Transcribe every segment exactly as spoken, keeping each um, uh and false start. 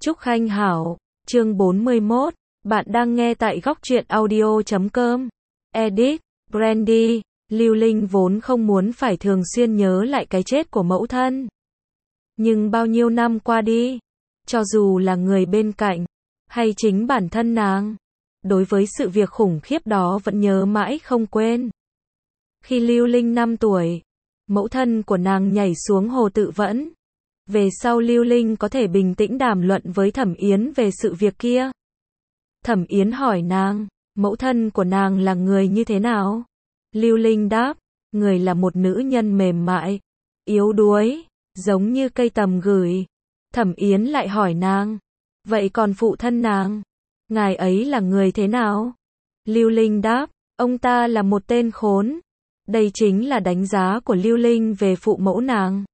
Trúc Khanh Hảo, chương bốn mươi mốt, bạn đang nghe tại góc truyện audio chấm com. Edit, Brandy, Lưu Linh vốn không muốn phải thường xuyên nhớ lại cái chết của mẫu thân. Nhưng bao nhiêu năm qua đi, cho dù là người bên cạnh, hay chính bản thân nàng, đối với sự việc khủng khiếp đó vẫn nhớ mãi không quên. Khi Lưu Linh năm tuổi, mẫu thân của nàng nhảy xuống hồ tự vẫn. Về sau Lưu Linh có thể bình tĩnh đàm luận với Thẩm Yến về sự việc kia. Thẩm Yến hỏi nàng, mẫu thân của nàng là người như thế nào? Lưu Linh đáp, người là một nữ nhân mềm mại, yếu đuối, giống như cây tầm gửi. Thẩm Yến lại hỏi nàng, vậy còn phụ thân nàng? Ngài ấy là người thế nào? Lưu Linh đáp, ông ta là một tên khốn. Đây chính là đánh giá của Lưu Linh về phụ mẫu nàng.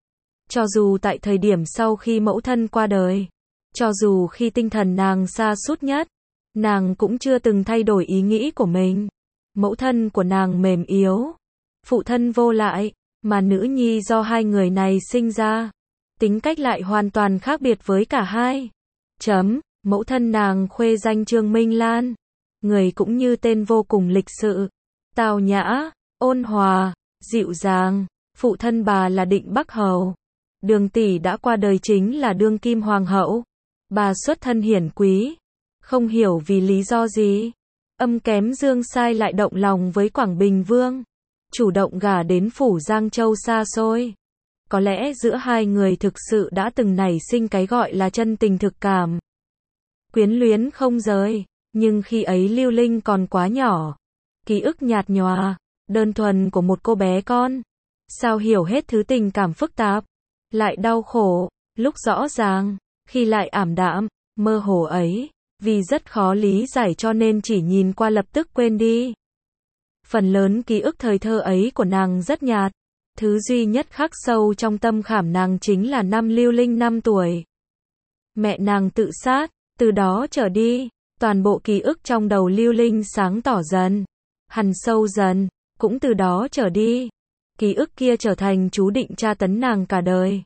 Cho dù tại thời điểm sau khi mẫu thân qua đời, cho dù khi tinh thần nàng sa sút nhất, nàng cũng chưa từng thay đổi ý nghĩ của mình. Mẫu thân của nàng mềm yếu, phụ thân vô lại, mà nữ nhi do hai người này sinh ra, tính cách lại hoàn toàn khác biệt với cả hai. Chấm, mẫu thân nàng khuê danh Trương Minh Lan, người cũng như tên vô cùng lịch sự, tào nhã, ôn hòa, dịu dàng. Phụ thân bà là Định Bắc Hầu. Đường tỷ đã qua đời chính là đương kim hoàng hậu. Bà xuất thân hiển quý, không hiểu vì lý do gì, âm kém Dương Sai lại động lòng với Quảng Bình Vương, chủ động gả đến phủ Giang Châu xa xôi. Có lẽ giữa hai người thực sự đã từng nảy sinh cái gọi là chân tình thực cảm, quyến luyến không rời, nhưng khi ấy Lưu Linh còn quá nhỏ, ký ức nhạt nhòa, đơn thuần của một cô bé con, sao hiểu hết thứ tình cảm phức tạp, lại đau khổ, lúc rõ ràng, khi lại ảm đạm, mơ hồ ấy, vì rất khó lý giải cho nên chỉ nhìn qua lập tức quên đi. Phần lớn ký ức thời thơ ấy của nàng rất nhạt, thứ duy nhất khắc sâu trong tâm khảm nàng chính là năm Lưu Linh năm tuổi. Mẹ nàng tự sát, từ đó trở đi, toàn bộ ký ức trong đầu Lưu Linh sáng tỏ dần, hằn sâu dần, cũng từ đó trở đi. Ký ức kia trở thành chú định tra tấn nàng cả đời.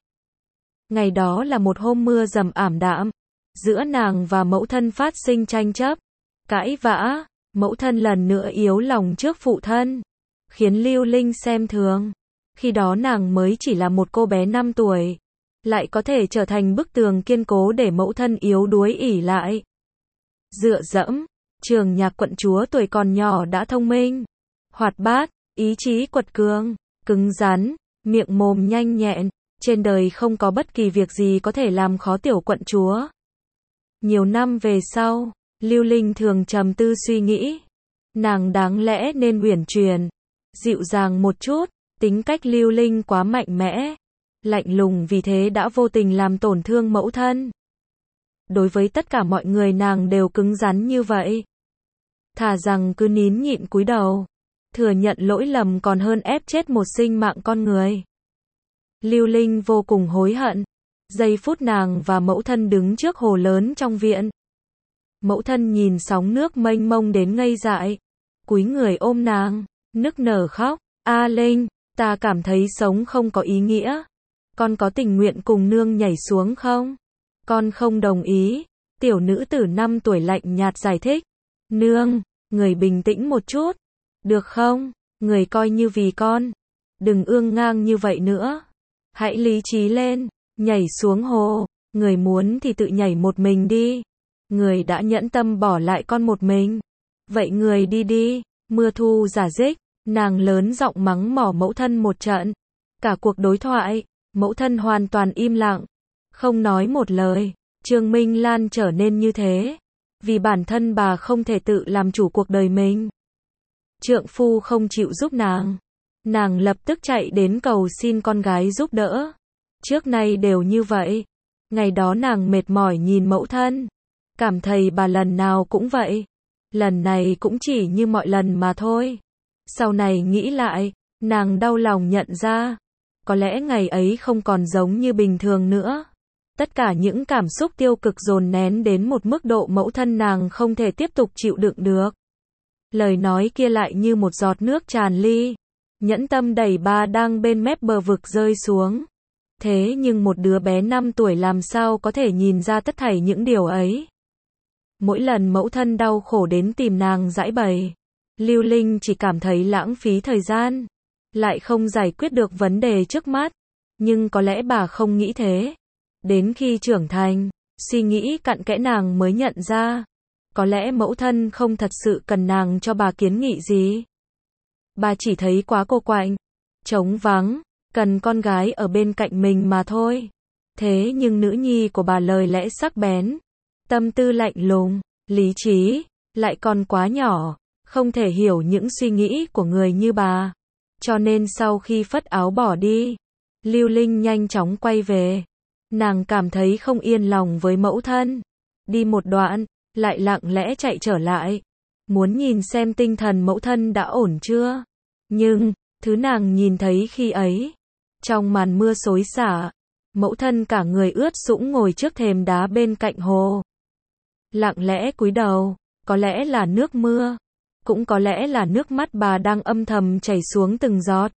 Ngày đó là một hôm mưa dầm ảm đạm, giữa nàng và mẫu thân phát sinh tranh chấp, cãi vã, mẫu thân lần nữa yếu lòng trước phụ thân, khiến Lưu Linh xem thường. Khi đó nàng mới chỉ là một cô bé năm tuổi, lại có thể trở thành bức tường kiên cố để mẫu thân yếu đuối ỷ lại. Dựa dẫm, Trường Nhạc quận chúa tuổi còn nhỏ đã thông minh, hoạt bát, ý chí quật cường, cứng rắn, miệng mồm nhanh nhẹn, trên đời không có bất kỳ việc gì có thể làm khó tiểu quận chúa. Nhiều năm về sau, Lưu Linh thường trầm tư suy nghĩ, nàng đáng lẽ nên uyển chuyển, dịu dàng một chút, tính cách Lưu Linh quá mạnh mẽ, lạnh lùng vì thế đã vô tình làm tổn thương mẫu thân. Đối với tất cả mọi người nàng đều cứng rắn như vậy. Thà rằng cứ nín nhịn cúi đầu, thừa nhận lỗi lầm còn hơn ép chết một sinh mạng con người. Lưu Linh vô cùng hối hận. Giây phút nàng và mẫu thân đứng trước hồ lớn trong viện. Mẫu thân nhìn sóng nước mênh mông đến ngây dại, cúi người ôm nàng, nức nở khóc, "A Linh, ta cảm thấy sống không có ý nghĩa. Con có tình nguyện cùng nương nhảy xuống không?" "Con không đồng ý." Tiểu nữ tử năm tuổi lạnh nhạt giải thích. "Nương, người bình tĩnh một chút, được không? Người coi như vì con, đừng ương ngang như vậy nữa. Hãy lý trí lên, nhảy xuống hồ, người muốn thì tự nhảy một mình đi. Người đã nhẫn tâm bỏ lại con một mình, vậy người đi đi." Mưa thu giả dích, nàng lớn giọng mắng mỏ mẫu thân một trận. Cả cuộc đối thoại, mẫu thân hoàn toàn im lặng, không nói một lời. Trương Minh Lan trở nên như thế, vì bản thân bà không thể tự làm chủ cuộc đời mình. Trượng phu không chịu giúp nàng, nàng lập tức chạy đến cầu xin con gái giúp đỡ. Trước nay đều như vậy. Ngày đó nàng mệt mỏi nhìn mẫu thân, cảm thấy bà lần nào cũng vậy. Lần này cũng chỉ như mọi lần mà thôi. Sau này nghĩ lại, nàng đau lòng nhận ra, có lẽ ngày ấy không còn giống như bình thường nữa. Tất cả những cảm xúc tiêu cực dồn nén đến một mức độ mẫu thân nàng không thể tiếp tục chịu đựng được. Lời nói kia lại như một giọt nước tràn ly, nhẫn tâm đẩy bà đang bên mép bờ vực rơi xuống. Thế nhưng một đứa bé năm tuổi làm sao có thể nhìn ra tất thảy những điều ấy. Mỗi lần mẫu thân đau khổ đến tìm nàng giãi bày, Lưu Linh chỉ cảm thấy lãng phí thời gian, lại không giải quyết được vấn đề trước mắt. Nhưng có lẽ bà không nghĩ thế. Đến khi trưởng thành, suy nghĩ cặn kẽ nàng mới nhận ra, có lẽ mẫu thân không thật sự cần nàng cho bà kiến nghị gì. Bà chỉ thấy quá cô quạnh, trống vắng, cần con gái ở bên cạnh mình mà thôi. Thế nhưng nữ nhi của bà lời lẽ sắc bén, tâm tư lạnh lùng, lý trí, lại còn quá nhỏ, không thể hiểu những suy nghĩ của người như bà. Cho nên sau khi phất áo bỏ đi, Lưu Linh nhanh chóng quay về. Nàng cảm thấy không yên lòng với mẫu thân. Đi một đoạn, lại lặng lẽ chạy trở lại. Muốn nhìn xem tinh thần mẫu thân đã ổn chưa. Nhưng, thứ nàng nhìn thấy khi ấy, trong màn mưa xối xả, mẫu thân cả người ướt sũng ngồi trước thềm đá bên cạnh hồ. Lặng lẽ cúi đầu, có lẽ là nước mưa, cũng có lẽ là nước mắt bà đang âm thầm chảy xuống từng giọt.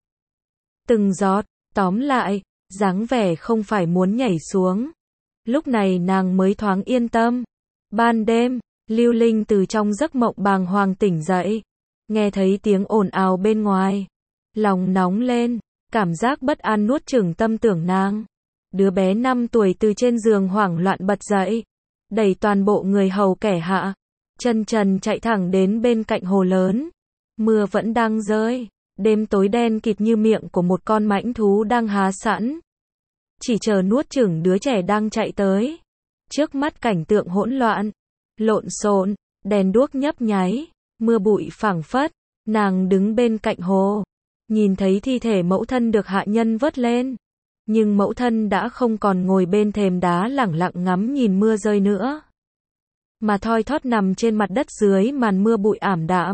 Từng giọt, tóm lại, dáng vẻ không phải muốn nhảy xuống. Lúc này nàng mới thoáng yên tâm. Ban đêm, Lưu Linh từ trong giấc mộng bàng hoàng tỉnh dậy, nghe thấy tiếng ồn ào bên ngoài. Lòng nóng lên, cảm giác bất an nuốt chửng tâm tưởng nàng. Đứa bé năm tuổi từ trên giường hoảng loạn bật dậy, đẩy toàn bộ người hầu kẻ hạ, chân trần chạy thẳng đến bên cạnh hồ lớn. Mưa vẫn đang rơi, đêm tối đen kịt như miệng của một con mãnh thú đang há sẵn, chỉ chờ nuốt chửng đứa trẻ đang chạy tới. Trước mắt cảnh tượng hỗn loạn, lộn xộn, đèn đuốc nhấp nháy, mưa bụi phảng phất. Nàng đứng bên cạnh hồ, nhìn thấy thi thể mẫu thân được hạ nhân vớt lên. Nhưng mẫu thân đã không còn ngồi bên thềm đá lẳng lặng ngắm nhìn mưa rơi nữa, mà thoi thóp nằm trên mặt đất dưới màn mưa bụi ảm đạm.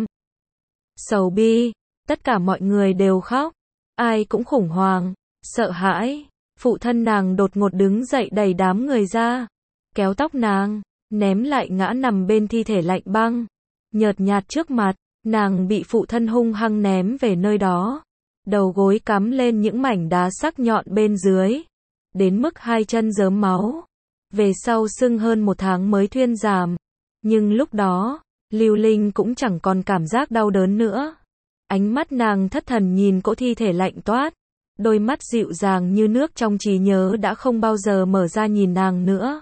Sầu bi, tất cả mọi người đều khóc, ai cũng khủng hoảng, sợ hãi. Phụ thân nàng đột ngột đứng dậy đẩy đám người ra, kéo tóc nàng, ném lại ngã nằm bên thi thể lạnh băng, nhợt nhạt trước mặt. Nàng bị phụ thân hung hăng ném về nơi đó, đầu gối cắm lên những mảnh đá sắc nhọn bên dưới, đến mức hai chân rớm máu. Về sau sưng hơn một tháng mới thuyên giảm. Nhưng lúc đó, Lưu Linh cũng chẳng còn cảm giác đau đớn nữa. Ánh mắt nàng thất thần nhìn cỗ thi thể lạnh toát, đôi mắt dịu dàng như nước trong trí nhớ đã không bao giờ mở ra nhìn nàng nữa.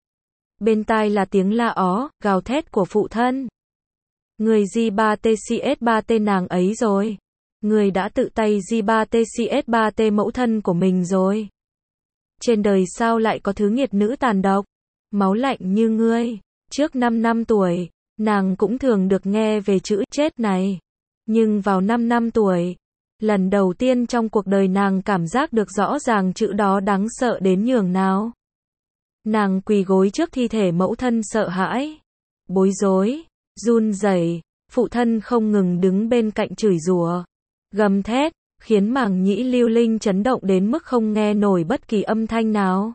Bên tai là tiếng la ó, gào thét của phụ thân. Người G ba T C S ba T nàng ấy rồi. Người đã tự tay G ba T C S ba T mẫu thân của mình rồi. Trên đời sao lại có thứ nghiệt nữ tàn độc, máu lạnh như ngươi. Trước năm năm tuổi, nàng cũng thường được nghe về chữ chết này. Nhưng vào năm năm tuổi, lần đầu tiên trong cuộc đời nàng cảm giác được rõ ràng chữ đó đáng sợ đến nhường nào. Nàng quỳ gối trước thi thể mẫu thân sợ hãi, bối rối, run rẩy. Phụ thân không ngừng đứng bên cạnh chửi rủa, gầm thét, khiến màng nhĩ Lưu Linh chấn động đến mức không nghe nổi bất kỳ âm thanh nào.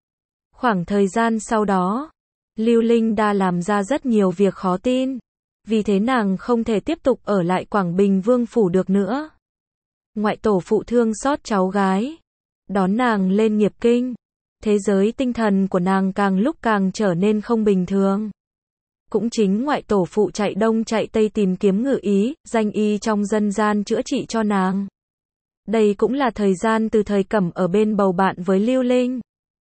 Khoảng thời gian sau đó, Lưu Linh đã làm ra rất nhiều việc khó tin, vì thế nàng không thể tiếp tục ở lại Quảng Bình Vương phủ được nữa. Ngoại tổ phụ thương xót cháu gái, đón nàng lên nghiệp kinh. Thế giới tinh thần của nàng càng lúc càng trở nên không bình thường. Cũng chính ngoại tổ phụ chạy đông chạy tây tìm kiếm ngự ý, danh y trong dân gian chữa trị cho nàng. Đây cũng là thời gian từ thời Cẩm ở bên bầu bạn với Lưu Linh.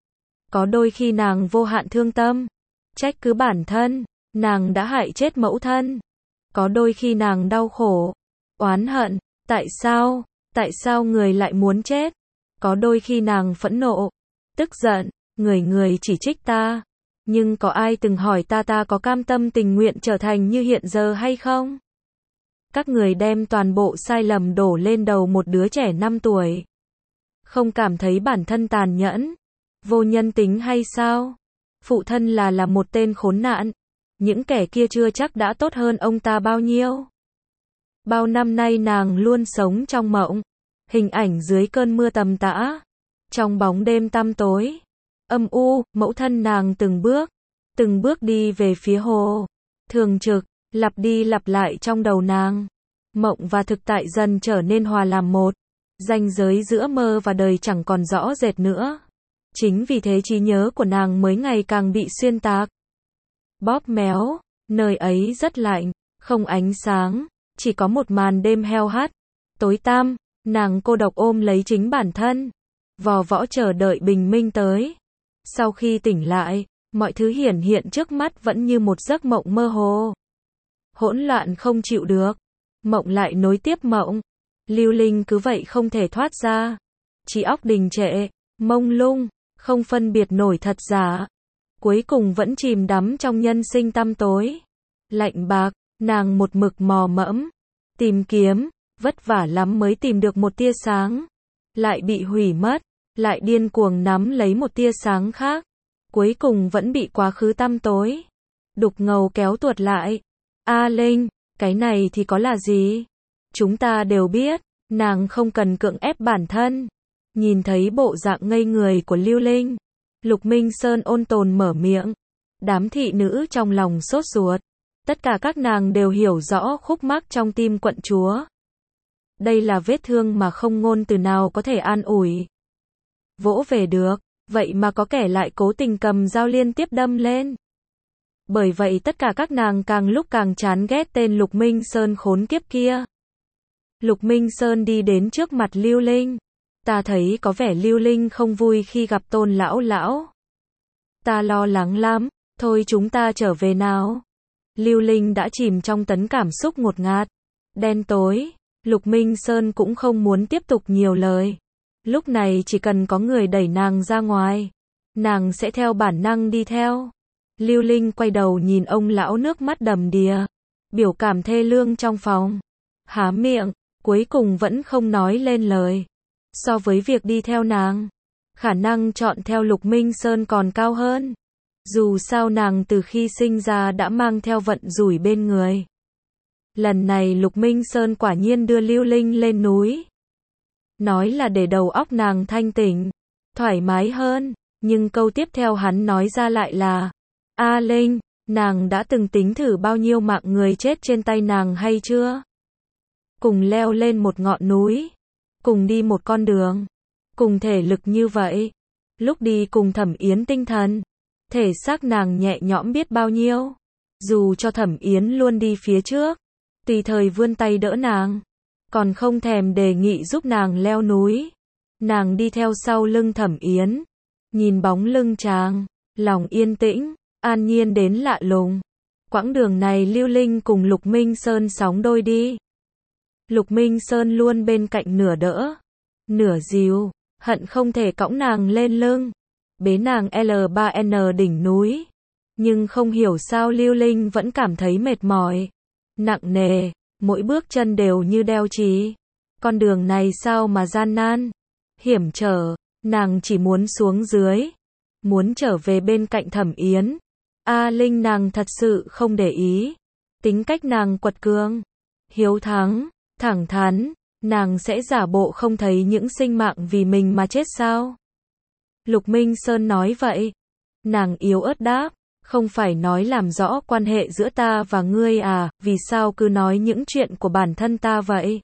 Có đôi khi nàng vô hạn thương tâm, trách cứ bản thân, nàng đã hại chết mẫu thân. Có đôi khi nàng đau khổ, oán hận, tại sao, tại sao người lại muốn chết. Có đôi khi nàng phẫn nộ, tức giận, người người chỉ trích ta. Nhưng có ai từng hỏi ta ta có cam tâm tình nguyện trở thành như hiện giờ hay không? Các người đem toàn bộ sai lầm đổ lên đầu một đứa trẻ năm tuổi. Không cảm thấy bản thân tàn nhẫn, vô nhân tính hay sao? Phụ thân là là một tên khốn nạn. Những kẻ kia chưa chắc đã tốt hơn ông ta bao nhiêu. Bao năm nay nàng luôn sống trong mộng. Hình ảnh dưới cơn mưa tầm tã. Trong bóng đêm tăm tối, âm u, mẫu thân nàng từng bước, từng bước đi về phía hồ. Thường trực, lặp đi lặp lại trong đầu nàng. Mộng và thực tại dần trở nên hòa làm một. Ranh giới giữa mơ và đời chẳng còn rõ rệt nữa. Chính vì thế trí nhớ của nàng mới ngày càng bị xuyên tạc, bóp méo. Nơi ấy rất lạnh, không ánh sáng, chỉ có một màn đêm heo hắt, tối tăm. Nàng cô độc ôm lấy chính bản thân, vò võ chờ đợi bình minh tới. Sau khi tỉnh lại, mọi thứ hiển hiện trước mắt vẫn như một giấc mộng mơ hồ. Hỗn loạn không chịu được, mộng lại nối tiếp mộng. Lưu Linh cứ vậy không thể thoát ra. Trí óc đình trệ, mông lung, không phân biệt nổi thật giả. Cuối cùng vẫn chìm đắm trong nhân sinh tăm tối. Lạnh bạc, nàng một mực mò mẫm, tìm kiếm, vất vả lắm mới tìm được một tia sáng. Lại bị hủy mất, lại điên cuồng nắm lấy một tia sáng khác. Cuối cùng vẫn bị quá khứ tăm tối, đục ngầu kéo tuột lại. A Linh, cái này thì có là gì? Chúng ta đều biết, nàng không cần cưỡng ép bản thân. Nhìn thấy bộ dạng ngây người của Lưu Linh, Lục Minh Sơn ôn tồn mở miệng. Đám thị nữ trong lòng sốt ruột. Tất cả các nàng đều hiểu rõ khúc mắc trong tim quận chúa. Đây là vết thương mà không ngôn từ nào có thể an ủi. Vỗ về được, vậy mà có kẻ lại cố tình cầm dao liên tiếp đâm lên. Bởi vậy tất cả các nàng càng lúc càng chán ghét tên Lục Minh Sơn khốn kiếp kia. Lục Minh Sơn đi đến trước mặt Lưu Linh. Ta thấy có vẻ Lưu Linh không vui khi gặp Tôn lão lão. Ta lo lắng lắm, thôi chúng ta trở về nào. Lưu Linh đã chìm trong tấn cảm xúc ngột ngạt, đen tối. Lục Minh Sơn cũng không muốn tiếp tục nhiều lời. Lúc này chỉ cần có người đẩy nàng ra ngoài, nàng sẽ theo bản năng đi theo. Lưu Linh quay đầu nhìn ông lão nước mắt đầm đìa, biểu cảm thê lương trong phòng. Há miệng, cuối cùng vẫn không nói lên lời. So với việc đi theo nàng, khả năng chọn theo Lục Minh Sơn còn cao hơn. Dù sao nàng từ khi sinh ra đã mang theo vận rủi bên người. Lần này Lục Minh Sơn quả nhiên đưa Lưu Linh lên núi. Nói là để đầu óc nàng thanh tỉnh, thoải mái hơn. Nhưng câu tiếp theo hắn nói ra lại là: A Linh, nàng đã từng tính thử bao nhiêu mạng người chết trên tay nàng hay chưa? Cùng leo lên một ngọn núi, cùng đi một con đường, cùng thể lực như vậy. Lúc đi cùng Thẩm Yến tinh thần, thể xác nàng nhẹ nhõm biết bao nhiêu. Dù cho Thẩm Yến luôn đi phía trước, tùy thời vươn tay đỡ nàng, còn không thèm đề nghị giúp nàng leo núi. Nàng đi theo sau lưng Thẩm Yến, nhìn bóng lưng chàng, lòng yên tĩnh, an nhiên đến lạ lùng. Quãng đường này Lưu Linh cùng Lục Minh Sơn sóng đôi đi. Lục Minh Sơn luôn bên cạnh nửa đỡ, nửa dìu, hận không thể cõng nàng lên lưng, bế nàng L ba N đỉnh núi. Nhưng không hiểu sao Lưu Linh vẫn cảm thấy mệt mỏi, nặng nề, mỗi bước chân đều như đeo chì. Con đường này sao mà gian nan, hiểm trở, nàng chỉ muốn xuống dưới, muốn trở về bên cạnh Thẩm Yến. A Linh nàng thật sự không để ý. Tính cách nàng quật cường, hiếu thắng, thẳng thắn, nàng sẽ giả bộ không thấy những sinh mạng vì mình mà chết sao? Lục Minh Sơn nói vậy. Nàng yếu ớt đáp, không phải nói làm rõ quan hệ giữa ta và ngươi à, vì sao cứ nói những chuyện của bản thân ta vậy?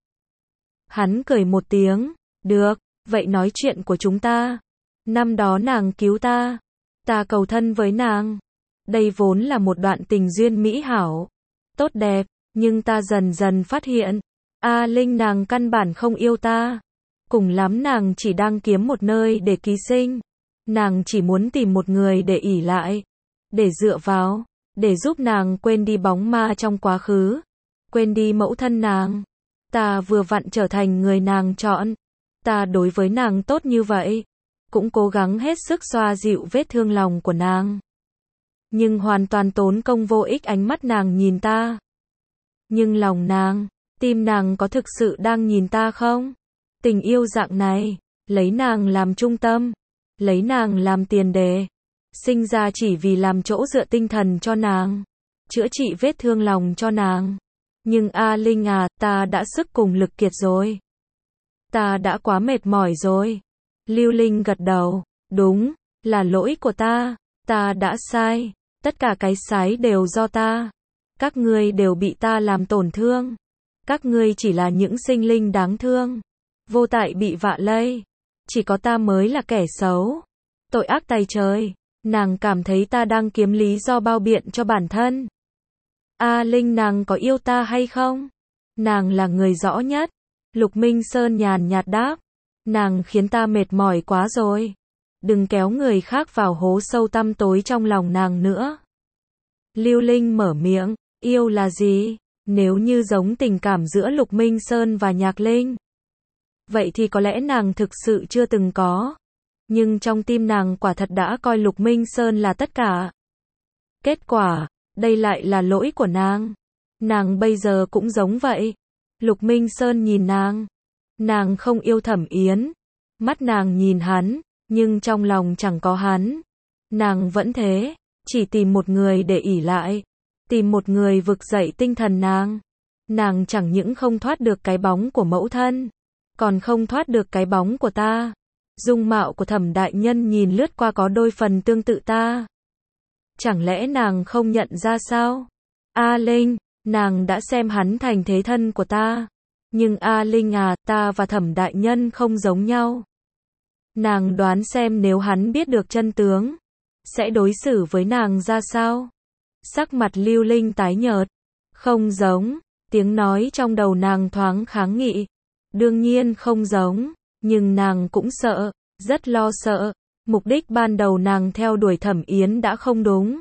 Hắn cười một tiếng, được, vậy nói chuyện của chúng ta. Năm đó nàng cứu ta, ta cầu thân với nàng. Đây vốn là một đoạn tình duyên mỹ hảo, tốt đẹp, nhưng ta dần dần phát hiện, A Linh nàng căn bản không yêu ta. Cùng lắm nàng chỉ đang kiếm một nơi để ký sinh. Nàng chỉ muốn tìm một người để ỷ lại, để dựa vào, để giúp nàng quên đi bóng ma trong quá khứ, quên đi mẫu thân nàng. Ta vừa vặn trở thành người nàng chọn. Ta đối với nàng tốt như vậy, cũng cố gắng hết sức xoa dịu vết thương lòng của nàng. Nhưng hoàn toàn tốn công vô ích. Ánh mắt nàng nhìn ta, nhưng lòng nàng, tim nàng có thực sự đang nhìn ta không? Tình yêu dạng này, lấy nàng làm trung tâm, lấy nàng làm tiền đề, sinh ra chỉ vì làm chỗ dựa tinh thần cho nàng, chữa trị vết thương lòng cho nàng. Nhưng A Linh à, ta đã sức cùng lực kiệt rồi. Ta đã quá mệt mỏi rồi. Lưu Linh gật đầu, đúng, là lỗi của ta, ta đã sai, tất cả cái sai đều do ta. Các ngươi đều bị ta làm tổn thương. Các ngươi chỉ là những sinh linh đáng thương. vô tại bị vạ lây. Chỉ có ta mới là kẻ xấu. Tội ác tày trời. Nàng cảm thấy ta đang kiếm lý do bao biện cho bản thân. A Linh, nàng có yêu ta hay không? Nàng là người rõ nhất. Lục Minh Sơn nhàn nhạt đáp. Nàng khiến ta mệt mỏi quá rồi. Đừng kéo người khác vào hố sâu tăm tối trong lòng nàng nữa. Lưu Linh mở miệng. Yêu là gì? Nếu như giống tình cảm giữa Lục Minh Sơn và Nhạc Linh, vậy thì có lẽ nàng thực sự chưa từng có. Nhưng trong tim nàng quả thật đã coi Lục Minh Sơn là tất cả. Kết quả, đây lại là lỗi của nàng. Nàng bây giờ cũng giống vậy. Lục Minh Sơn nhìn nàng. Nàng không yêu Thẩm Yến. Mắt nàng nhìn hắn, nhưng trong lòng chẳng có hắn. Nàng vẫn thế, chỉ tìm một người để ỷ lại. Tìm một người vực dậy tinh thần nàng. Nàng chẳng những không thoát được cái bóng của mẫu thân, còn không thoát được cái bóng của ta. Dung mạo của Thẩm đại nhân nhìn lướt qua có đôi phần tương tự ta. Chẳng lẽ nàng không nhận ra sao? A Linh, nàng đã xem hắn thành thế thân của ta. Nhưng A Linh à, ta và Thẩm đại nhân không giống nhau. Nàng đoán xem nếu hắn biết được chân tướng, sẽ đối xử với nàng ra sao? Sắc mặt Lưu Linh tái nhợt. Không giống. Tiếng nói trong đầu nàng thoáng kháng nghị. Đương nhiên không giống. Nhưng nàng cũng sợ. Rất lo sợ. Mục đích ban đầu nàng theo đuổi Thẩm Yến đã không đúng.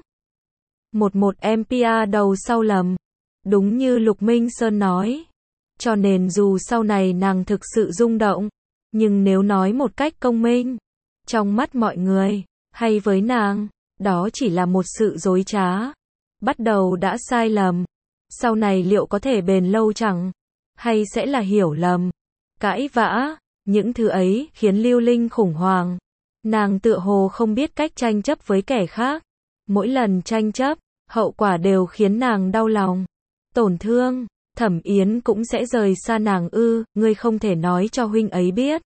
Một một em pê a đầu sau lầm. Đúng như Lục Minh Sơn nói. Cho nên dù sau này nàng thực sự rung động, nhưng nếu nói một cách công minh, trong mắt mọi người, hay với nàng, đó chỉ là một sự dối trá. Bắt đầu đã sai lầm. Sau này liệu có thể bền lâu chẳng? Hay sẽ là hiểu lầm, cãi vã? Những thứ ấy khiến Lưu Linh khủng hoảng. Nàng tựa hồ không biết cách tranh chấp với kẻ khác. Mỗi lần tranh chấp, hậu quả đều khiến nàng đau lòng, tổn thương. Thẩm Yến cũng sẽ rời xa nàng ư? Ngươi không thể nói cho huynh ấy biết.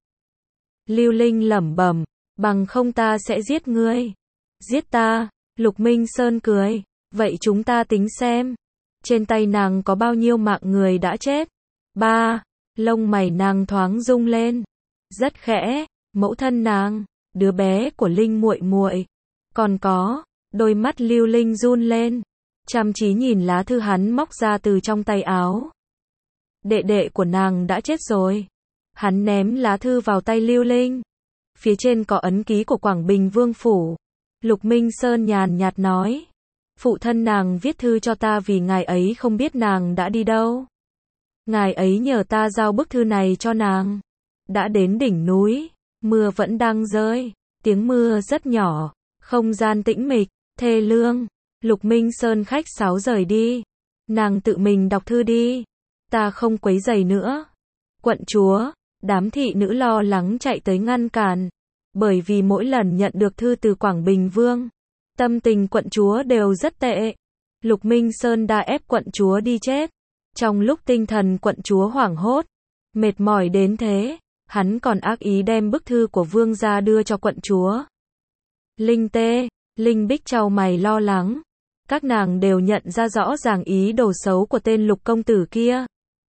Lưu Linh lẩm bẩm, bằng không ta sẽ giết ngươi. Giết ta? Lục Minh Sơn cười. Vậy chúng ta tính xem. Trên tay nàng có bao nhiêu mạng người đã chết? Ba. Lông mày nàng thoáng rung lên. Rất khẽ. Mẫu thân nàng, đứa bé của Linh muội muội. Còn có. Đôi mắt Lưu Linh run lên, chăm chí nhìn lá thư hắn móc ra từ trong tay áo. Đệ đệ của nàng đã chết rồi. Hắn ném lá thư vào tay Lưu Linh. Phía trên có ấn ký của Quảng Bình Vương Phủ. Lục Minh Sơn nhàn nhạt nói. Phụ thân nàng viết thư cho ta vì ngài ấy không biết nàng đã đi đâu. Ngài ấy nhờ ta giao bức thư này cho nàng. Đã đến đỉnh núi, mưa vẫn đang rơi, tiếng mưa rất nhỏ, không gian tĩnh mịch, thê lương. Lục Minh Sơn khách sáo rời đi. Nàng tự mình đọc thư đi. Ta không quấy rầy nữa. Quận chúa, đám thị nữ lo lắng chạy tới ngăn cản. Bởi vì mỗi lần nhận được thư từ Quảng Bình Vương, tâm tình quận chúa đều rất tệ. Lục Minh Sơn đã ép quận chúa đi chết. Trong lúc tinh thần quận chúa hoảng hốt, mệt mỏi đến thế, hắn còn ác ý đem bức thư của vương gia đưa cho quận chúa. Linh tê, Linh Bích chau mày lo lắng. Các nàng đều nhận ra rõ ràng ý đồ xấu của tên Lục công tử kia.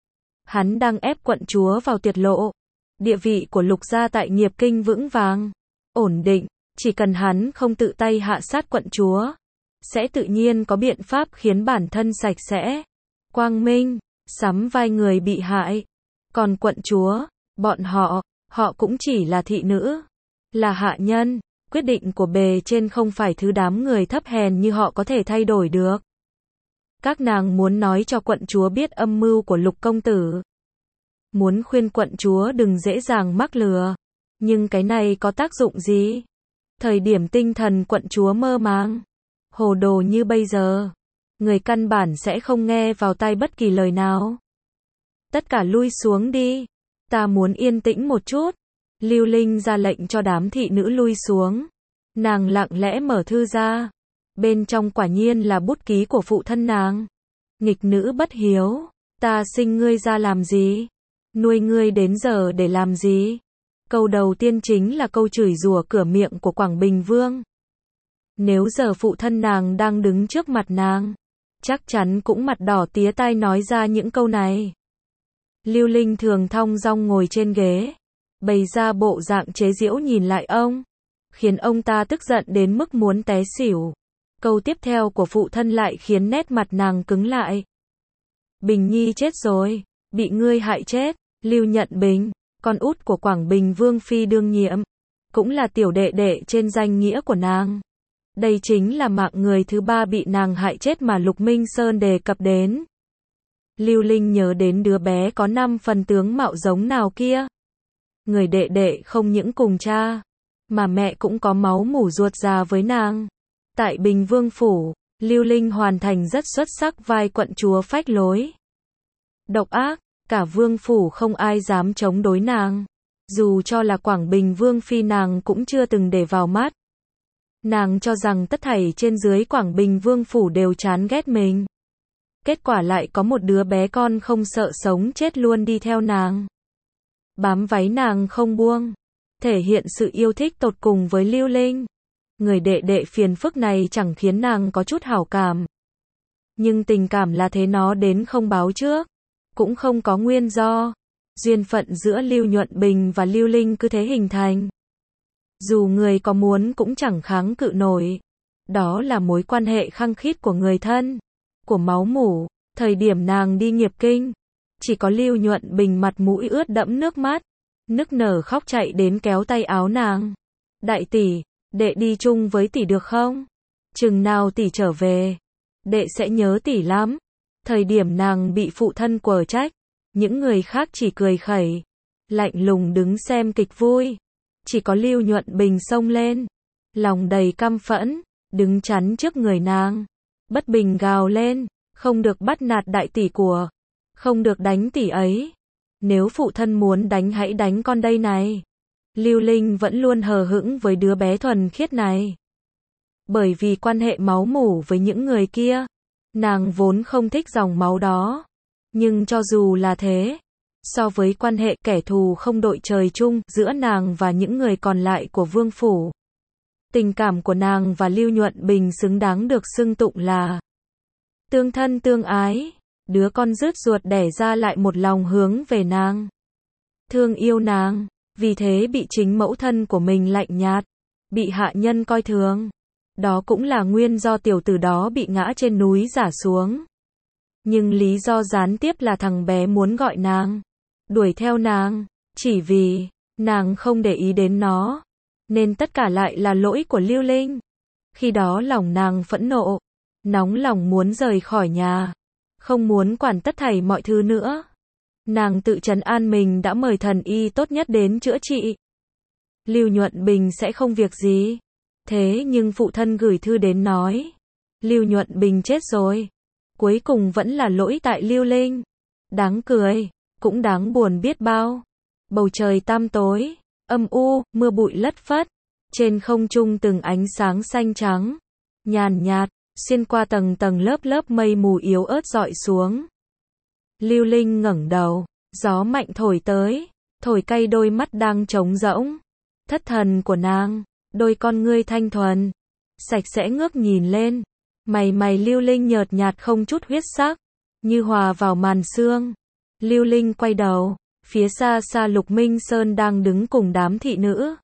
Hắn đang ép quận chúa vào tuyệt lộ. Địa vị của Lục gia tại Nghiệp Kinh vững vàng, ổn định, chỉ cần hắn không tự tay hạ sát quận chúa, sẽ tự nhiên có biện pháp khiến bản thân sạch sẽ, quang minh, sắm vai người bị hại. Còn quận chúa, bọn họ, họ cũng chỉ là thị nữ, là hạ nhân. Quyết định của bề trên không phải thứ đám người thấp hèn như họ có thể thay đổi được. Các nàng muốn nói cho quận chúa biết âm mưu của Lục công tử. Muốn khuyên quận chúa đừng dễ dàng mắc lừa. Nhưng cái này có tác dụng gì? Thời điểm tinh thần quận chúa mơ màng, hồ đồ như bây giờ, người căn bản sẽ không nghe vào tai bất kỳ lời nào. Tất cả lui xuống đi. Ta muốn yên tĩnh một chút. Lưu Linh ra lệnh cho đám thị nữ lui xuống. Nàng lặng lẽ mở thư ra. Bên trong quả nhiên là bút ký của phụ thân nàng. Nghịch nữ bất hiếu, ta sinh ngươi ra làm gì? Nuôi ngươi đến giờ để làm gì? Câu đầu tiên chính là câu chửi rủa cửa miệng của Quảng Bình Vương. Nếu giờ phụ thân nàng đang đứng trước mặt nàng, chắc chắn cũng mặt đỏ tía tai nói ra những câu này. Lưu Linh thường thong dong ngồi trên ghế, bày ra bộ dạng chế giễu nhìn lại ông, khiến ông ta tức giận đến mức muốn té xỉu. Câu tiếp theo của phụ thân lại khiến nét mặt nàng cứng lại. Bình Nhi chết rồi, bị ngươi hại chết. Lưu Nhận Bình, con út của Quảng Bình Vương phi đương nhiệm, cũng là tiểu đệ đệ trên danh nghĩa của nàng. Đây chính là mạng người thứ ba bị nàng hại chết mà Lục Minh Sơn đề cập đến. Lưu Linh nhớ đến đứa bé có năm phần tướng mạo giống nào kia. Người đệ đệ không những cùng cha, mà mẹ cũng có máu mủ ruột già với nàng. Tại Bình Vương Phủ, Lưu Linh hoàn thành rất xuất sắc vai quận chúa phách lối. Độc ác, cả Vương Phủ không ai dám chống đối nàng. Dù cho là Quảng Bình Vương phi nàng cũng chưa từng để vào mắt. Nàng cho rằng tất thảy trên dưới Quảng Bình Vương Phủ đều chán ghét mình. Kết quả lại có một đứa bé con không sợ sống chết luôn đi theo nàng. Bám váy nàng không buông. Thể hiện sự yêu thích tột cùng với Lưu Linh. Người đệ đệ phiền phức này chẳng khiến nàng có chút hảo cảm. Nhưng tình cảm là thế, nó đến không báo trước. Cũng không có nguyên do. Duyên phận giữa Lưu Nhuận Bình và Lưu Linh cứ thế hình thành. Dù người có muốn cũng chẳng kháng cự nổi. Đó là mối quan hệ khăng khít của người thân, của máu mủ. Thời điểm nàng đi nghiệp kinh, chỉ có Lưu Nhuận Bình mặt mũi ướt đẫm nước mắt, nức nở khóc chạy đến kéo tay áo nàng. Đại tỷ, đệ đi chung với tỷ được không? Chừng nào tỷ trở về, đệ sẽ nhớ tỷ lắm. Thời điểm nàng bị phụ thân quở trách, những người khác chỉ cười khẩy, lạnh lùng đứng xem kịch vui. Chỉ có Lưu Nhuận Bình xông lên, lòng đầy căm phẫn, đứng chắn trước người nàng, bất bình gào lên, không được bắt nạt đại tỷ của, không được đánh tỷ ấy. Nếu phụ thân muốn đánh hãy đánh con đây này. Lưu Linh vẫn luôn hờ hững với đứa bé thuần khiết này. Bởi vì quan hệ máu mủ với những người kia, nàng vốn không thích dòng máu đó. Nhưng cho dù là thế, so với quan hệ kẻ thù không đội trời chung giữa nàng và những người còn lại của Vương Phủ, tình cảm của nàng và Lưu Nhuận Bình xứng đáng được xưng tụng là tương thân tương ái. Đứa con rứt ruột đẻ ra lại một lòng hướng về nàng, thương yêu nàng, vì thế bị chính mẫu thân của mình lạnh nhạt, bị hạ nhân coi thường. Đó cũng là nguyên do tiểu tử đó bị ngã trên núi rả xuống. Nhưng lý do gián tiếp là thằng bé muốn gọi nàng, đuổi theo nàng, chỉ vì nàng không để ý đến nó, nên tất cả lại là lỗi của Lưu Linh. Khi đó lòng nàng phẫn nộ, nóng lòng muốn rời khỏi nhà, không muốn quản tất thảy mọi thứ nữa. Nàng tự trấn an mình đã mời thần y tốt nhất đến chữa trị. Lưu Nhuận Bình sẽ không việc gì. Thế nhưng phụ thân gửi thư đến nói, Lưu Nhuận Bình chết rồi. Cuối cùng vẫn là lỗi tại Lưu Linh. Đáng cười, cũng đáng buồn biết bao. Bầu trời tăm tối, âm u, mưa bụi lất phất. Trên không trung từng ánh sáng xanh trắng, nhàn nhạt, xuyên qua tầng tầng lớp lớp mây mù yếu ớt dọi xuống. Lưu Linh ngẩng đầu, gió mạnh thổi tới, thổi cay đôi mắt đang trống rỗng. Thất thần của nàng, đôi con ngươi thanh thuần, sạch sẽ ngước nhìn lên. Mày mày Lưu Linh nhợt nhạt không chút huyết sắc, như hòa vào màn sương. Lưu Linh quay đầu, phía xa xa Lục Minh Sơn đang đứng cùng đám thị nữ.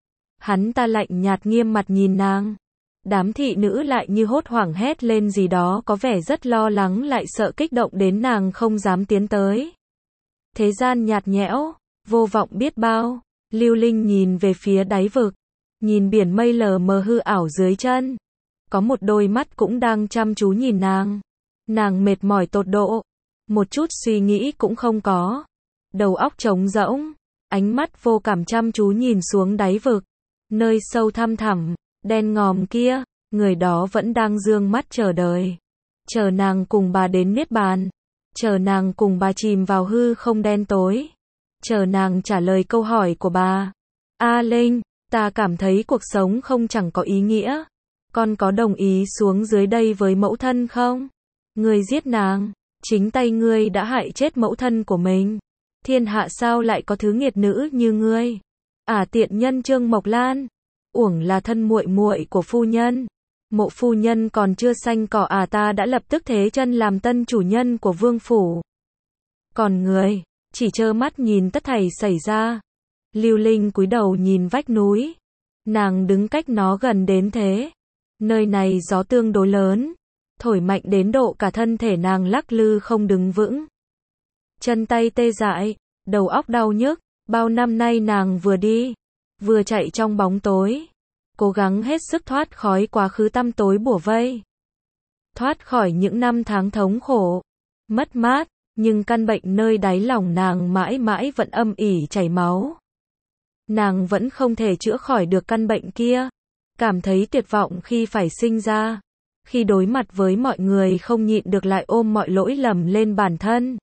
Hắn ta lạnh nhạt nghiêm mặt nhìn nàng. Đám thị nữ lại như hốt hoảng hét lên gì đó có vẻ rất lo lắng lại sợ kích động đến nàng không dám tiến tới. Thế gian nhạt nhẽo, vô vọng biết bao. Lưu Linh nhìn về phía đáy vực, nhìn biển mây lờ mờ hư ảo dưới chân. Có một đôi mắt cũng đang chăm chú nhìn nàng. Nàng mệt mỏi tột độ, một chút suy nghĩ cũng không có. Đầu óc trống rỗng, ánh mắt vô cảm chăm chú nhìn xuống đáy vực. Nơi sâu thăm thẳm, đen ngòm kia, người đó vẫn đang dương mắt chờ đợi. Chờ nàng cùng bà đến niết bàn. Chờ nàng cùng bà chìm vào hư không đen tối. Chờ nàng trả lời câu hỏi của bà. A Linh, ta cảm thấy cuộc sống không chẳng có ý nghĩa. Con có đồng ý xuống dưới đây với mẫu thân không? Ngươi giết nàng, chính tay ngươi đã hại chết mẫu thân của mình. Thiên hạ sao lại có thứ nghiệt nữ như ngươi? Ả tiện nhân Trương Mộc Lan, uổng là thân muội muội của phu nhân. Mộ phu nhân còn chưa xanh cỏ à ta đã lập tức thế chân làm tân chủ nhân của Vương Phủ. Còn người, chỉ trơ mắt nhìn tất thảy xảy ra. Lưu Linh cúi đầu nhìn vách núi. Nàng đứng cách nó gần đến thế. Nơi này gió tương đối lớn, thổi mạnh đến độ cả thân thể nàng lắc lư không đứng vững. Chân tay tê dại, đầu óc đau nhức, bao năm nay nàng vừa đi, vừa chạy trong bóng tối, cố gắng hết sức thoát khỏi quá khứ tăm tối bủa vây. Thoát khỏi những năm tháng thống khổ, mất mát, nhưng căn bệnh nơi đáy lòng nàng mãi mãi vẫn âm ỉ chảy máu. Nàng vẫn không thể chữa khỏi được căn bệnh kia, cảm thấy tuyệt vọng khi phải sinh ra, khi đối mặt với mọi người không nhịn được lại ôm mọi lỗi lầm lên bản thân.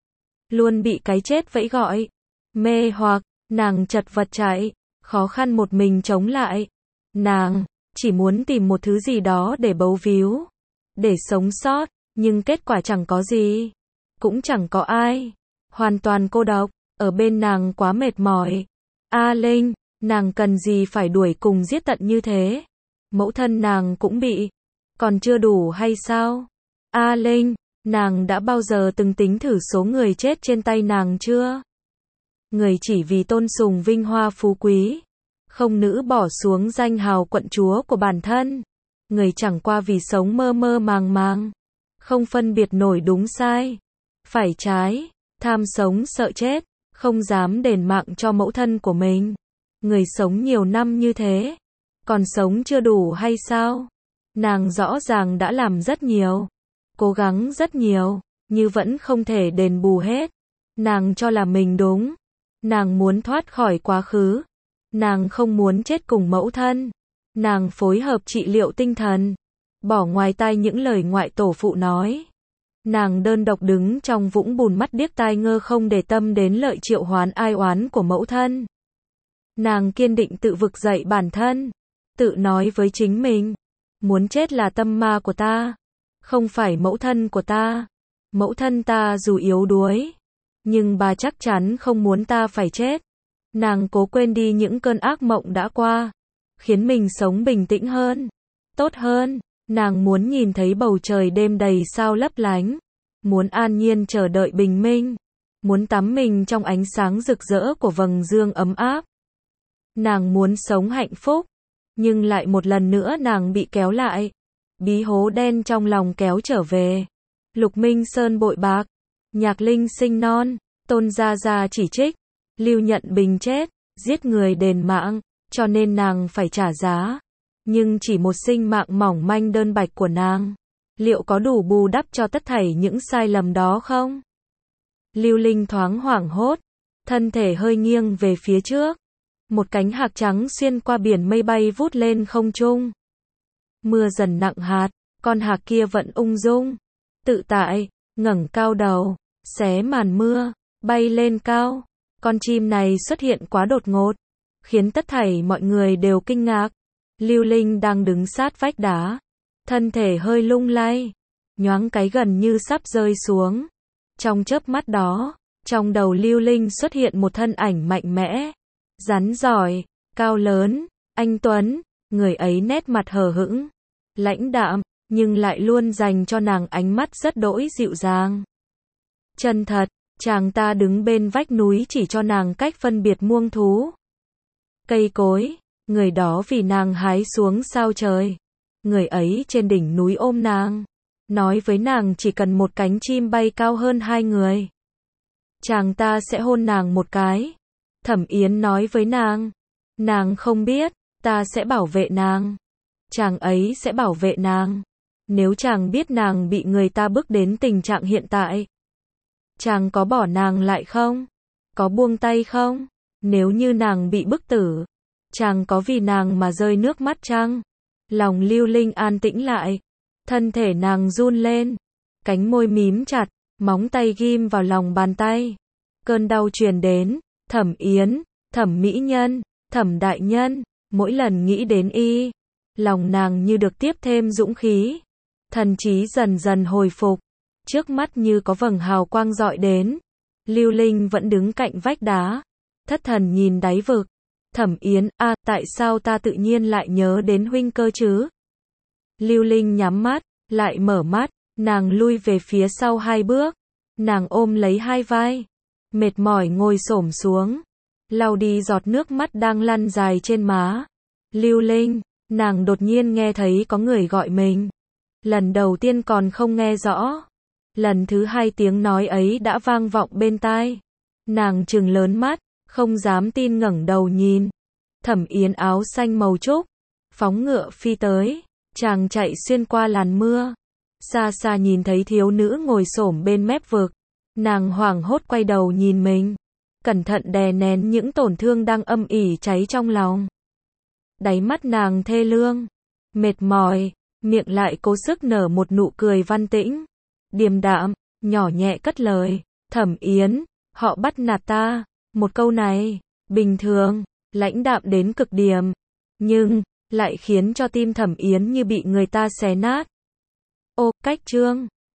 Luôn bị cái chết vẫy gọi, mê hoặc, nàng chật vật chạy, khó khăn một mình chống lại. Nàng chỉ muốn tìm một thứ gì đó để bấu víu, để sống sót, nhưng kết quả chẳng có gì, cũng chẳng có ai, hoàn toàn cô độc, ở bên nàng quá mệt mỏi. A Linh, nàng cần gì phải đuổi cùng giết tận như thế? Mẫu thân nàng cũng bị, còn chưa đủ hay sao? A Linh, nàng đã bao giờ từng tính thử số người chết trên tay nàng chưa? Người chỉ vì tôn sùng vinh hoa phú quý, không nỡ bỏ xuống danh hào quận chúa của bản thân. Người chẳng qua vì sống mơ mơ màng màng, không phân biệt nổi đúng sai, phải trái, tham sống sợ chết, không dám đền mạng cho mẫu thân của mình. Người sống nhiều năm như thế, còn sống chưa đủ hay sao? Nàng rõ ràng đã làm rất nhiều, cố gắng rất nhiều, nhưng vẫn không thể đền bù hết. Nàng cho là mình đúng, nàng muốn thoát khỏi quá khứ, nàng không muốn chết cùng mẫu thân. Nàng phối hợp trị liệu tinh thần, bỏ ngoài tai những lời ngoại tổ phụ nói. Nàng đơn độc đứng trong vũng bùn mắt điếc tai ngơ không để tâm đến lợi triệu hoán ai oán của mẫu thân. Nàng kiên định tự vực dậy bản thân, tự nói với chính mình, muốn chết là tâm ma của ta, không phải mẫu thân của ta. Mẫu thân ta dù yếu đuối, nhưng bà chắc chắn không muốn ta phải chết. Nàng cố quên đi những cơn ác mộng đã qua, khiến mình sống bình tĩnh hơn, tốt hơn. Nàng muốn nhìn thấy bầu trời đêm đầy sao lấp lánh, muốn an nhiên chờ đợi bình minh, muốn tắm mình trong ánh sáng rực rỡ của vầng dương ấm áp. Nàng muốn sống hạnh phúc, nhưng lại một lần nữa nàng bị kéo lại, bí hố đen trong lòng kéo trở về. Lục Minh Sơn bội bạc, Nhạc Linh sinh non, Tôn Gia Gia chỉ trích, Lưu Nhận Bình chết, giết người đền mạng, cho nên nàng phải trả giá. Nhưng chỉ một sinh mạng mỏng manh đơn bạch của nàng, liệu có đủ bù đắp cho tất thảy những sai lầm đó không? Lưu Linh thoáng hoảng hốt, thân thể hơi nghiêng về phía trước. Một cánh hạc trắng xuyên qua biển mây bay vút lên không trung. Mưa dần nặng hạt, con hạc kia vẫn ung dung, tự tại, ngẩng cao đầu, xé màn mưa, bay lên cao. Con chim này xuất hiện quá đột ngột, khiến tất thảy mọi người đều kinh ngạc. Lưu Linh đang đứng sát vách đá, thân thể hơi lung lay, nhoáng cái gần như sắp rơi xuống. Trong chớp mắt đó, trong đầu Lưu Linh xuất hiện một thân ảnh mạnh mẽ, rắn giỏi, cao lớn, anh tuấn. Người ấy nét mặt hờ hững, lãnh đạm, nhưng lại luôn dành cho nàng ánh mắt rất đỗi dịu dàng, chân thật. Chàng ta đứng bên vách núi chỉ cho nàng cách phân biệt muông thú, cây cối. Người đó vì nàng hái xuống sao trời. Người ấy trên đỉnh núi ôm nàng, nói với nàng chỉ cần một cánh chim bay cao hơn hai người, chàng ta sẽ hôn nàng một cái. Thẩm Yến nói với nàng, nàng không biết, ta sẽ bảo vệ nàng. Chàng ấy sẽ bảo vệ nàng. Nếu chàng biết nàng bị người ta bức đến tình trạng hiện tại, chàng có bỏ nàng lại không? Có buông tay không? Nếu như nàng bị bức tử, chàng có vì nàng mà rơi nước mắt chăng? Lòng Lưu Linh an tĩnh lại, thân thể nàng run lên, cánh môi mím chặt, móng tay ghim vào lòng bàn tay. Cơn đau truyền đến. Thẩm Yến, Thẩm mỹ nhân, Thẩm đại nhân. Mỗi lần nghĩ đến y, lòng nàng như được tiếp thêm dũng khí, thần trí dần dần hồi phục. Trước mắt như có vầng hào quang rọi đến. Lưu Linh vẫn đứng cạnh vách đá, thất thần nhìn đáy vực. Thẩm Yến, a, à, tại sao ta tự nhiên lại nhớ đến huynh cơ chứ? Lưu Linh nhắm mắt, lại mở mắt, nàng lui về phía sau hai bước, nàng ôm lấy hai vai, mệt mỏi ngồi xổm xuống. lau đi giọt nước mắt đang lăn dài trên má. Lưu Linh, nàng đột nhiên nghe thấy có người gọi mình. Lần đầu tiên còn không nghe rõ. Lần thứ hai tiếng nói ấy đã vang vọng bên tai. Nàng trừng lớn mắt, không dám tin ngẩng đầu nhìn. Thẩm Yến áo xanh màu trúc, phóng ngựa phi tới, chàng chạy xuyên qua làn mưa. Xa xa nhìn thấy thiếu nữ ngồi xổm bên mép vực. Nàng hoảng hốt quay đầu nhìn mình, cẩn thận đè nén những tổn thương đang âm ỉ cháy trong lòng. Đáy mắt nàng thê lương, mệt mỏi, miệng lại cố sức nở một nụ cười văn tĩnh, điềm đạm, nhỏ nhẹ cất lời, Thẩm Yến, họ bắt nạt ta. Một câu này, bình thường, lãnh đạm đến cực điểm, nhưng lại khiến cho tim Thẩm Yến như bị người ta xé nát. Ô, cách chương